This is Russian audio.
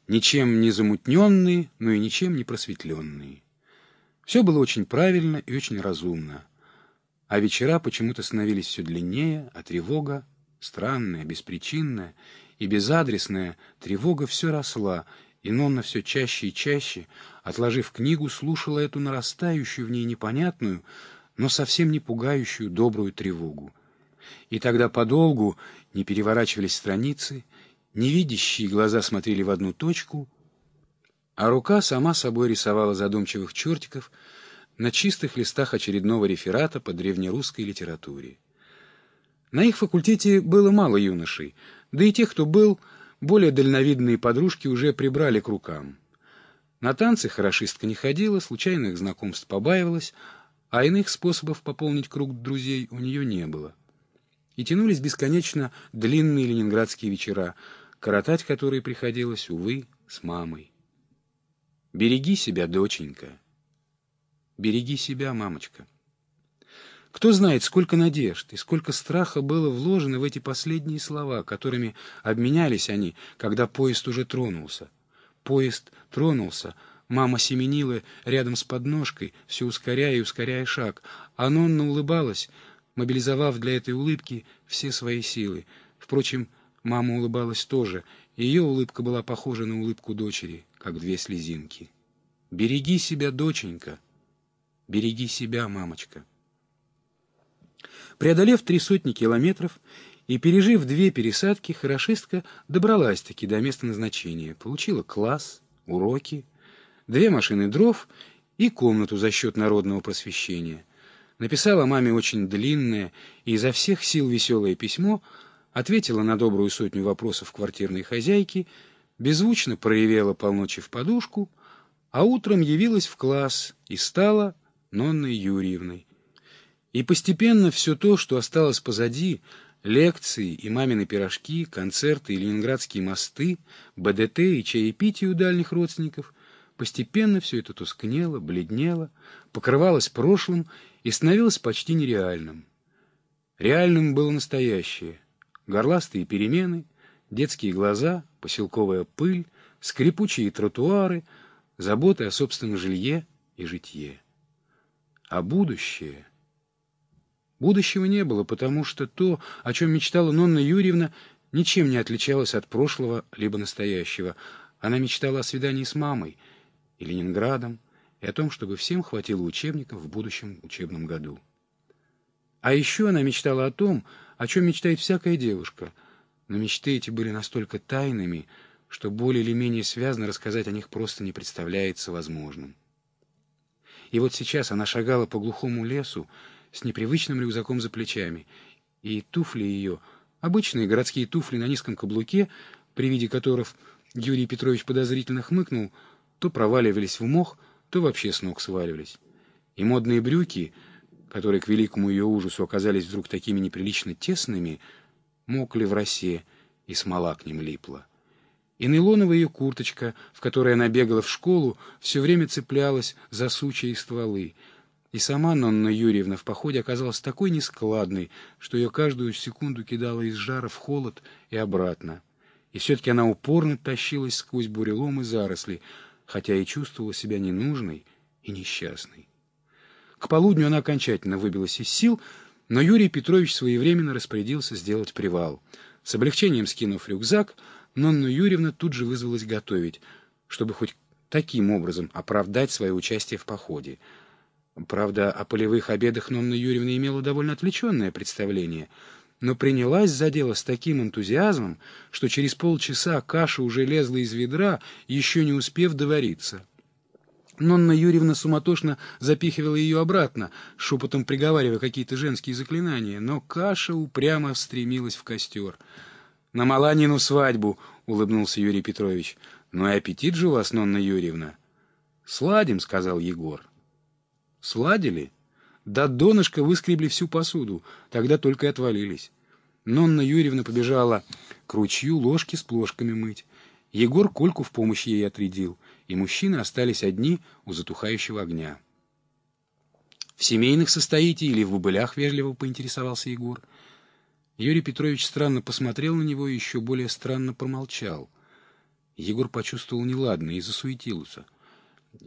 ничем не замутненные, но и ничем не просветленные. Все было очень правильно и очень разумно. А вечера почему-то становились все длиннее, а тревога, странная, беспричинная и безадресная тревога, все росла, и Нонна все чаще и чаще, отложив книгу, слушала эту нарастающую в ней непонятную, но совсем не пугающую добрую тревогу. И тогда подолгу не переворачивались страницы, невидящие глаза смотрели в одну точку, а рука сама собой рисовала задумчивых чертиков на чистых листах очередного реферата по древнерусской литературе. На их факультете было мало юношей, да и тех, кто был, более дальновидные подружки уже прибрали к рукам. На танцы хорошистка не ходила, случайных знакомств побаивалась, а иных способов пополнить круг друзей у нее не было. И тянулись бесконечно длинные ленинградские вечера, коротать которые приходилось, увы, с мамой. «Береги себя, доченька! Береги себя, мамочка!» Кто знает, сколько надежд и сколько страха было вложено в эти последние слова, которыми обменялись они, когда поезд уже тронулся. Поезд тронулся, мама семенила рядом с подножкой, все ускоряя и ускоряя шаг, а Нонна улыбалась, мобилизовав для этой улыбки все свои силы. Впрочем, мама улыбалась тоже, и ее улыбка была похожа на улыбку дочери, как две слезинки. «Береги себя, доченька! Береги себя, мамочка!» Преодолев 300 километров и пережив 2 пересадки, хорошистка добралась-таки до места назначения, получила класс, уроки, 2 машины дров и комнату за счет народного просвещения. Написала маме очень длинное и изо всех сил веселое письмо, ответила на добрую 100 вопросов квартирной хозяйки, беззвучно проревела полночи в подушку, а утром явилась в класс и стала Нонной Юрьевной. И постепенно все то, что осталось позади, лекции и мамины пирожки, концерты и ленинградские мосты, БДТ и чаепитие у дальних родственников, постепенно все это тускнело, бледнело, покрывалось прошлым и становилось почти нереальным. Реальным было настоящее. Горластые перемены, детские глаза, поселковая пыль, скрипучие тротуары, заботы о собственном жилье и житье. А будущее... Будущего не было, потому что то, о чем мечтала Нонна Юрьевна, ничем не отличалось от прошлого либо настоящего. Она мечтала о свидании с мамой и Ленинградом, и о том, чтобы всем хватило учебников в будущем учебном году. А еще она мечтала о том, о чем мечтает всякая девушка, но мечты эти были настолько тайными, что более или менее связно рассказать о них просто не представляется возможным. И вот сейчас она шагала по глухому лесу, с непривычным рюкзаком за плечами, и туфли ее, обычные городские туфли на низком каблуке, при виде которых Юрий Петрович подозрительно хмыкнул, то проваливались в мох, то вообще с ног сваливались. И модные брюки, которые к великому ее ужасу оказались вдруг такими неприлично тесными, мокли в росе, и смола к ним липла. И нейлоновая ее курточка, в которой она бегала в школу, все время цеплялась за сучья и стволы. И сама Нонна Юрьевна в походе оказалась такой нескладной, что ее каждую секунду кидала из жара в холод и обратно. И все-таки она упорно тащилась сквозь бурелом и заросли, хотя и чувствовала себя ненужной и несчастной. К полудню она окончательно выбилась из сил, но Юрий Петрович своевременно распорядился сделать привал. С облегчением скинув рюкзак, Нонна Юрьевна тут же вызвалась готовить, чтобы хоть таким образом оправдать свое участие в походе. Правда, о полевых обедах Нонна Юрьевна имела довольно отвлеченное представление, но принялась за дело с таким энтузиазмом, что через полчаса каша уже лезла из ведра, еще не успев довариться. Нонна Юрьевна суматошно запихивала ее обратно, шепотом приговаривая какие-то женские заклинания, но каша упрямо стремилась в костер. «На Маланину свадьбу!» — улыбнулся Юрий Петрович. «Ну и аппетит же у вас, Нонна Юрьевна!» «Сладим», — сказал Егор. Сладили? До донышка выскребли всю посуду, тогда только и отвалились. Нонна Юрьевна побежала к ручью ложки с плошками мыть. Егор Кольку в помощь ей отрядил, и мужчины остались одни у затухающего огня. «В семейных состоите или в бобылях?» — вежливо поинтересовался Егор. Юрий Петрович странно посмотрел на него и еще более странно промолчал. Егор почувствовал неладное и засуетился.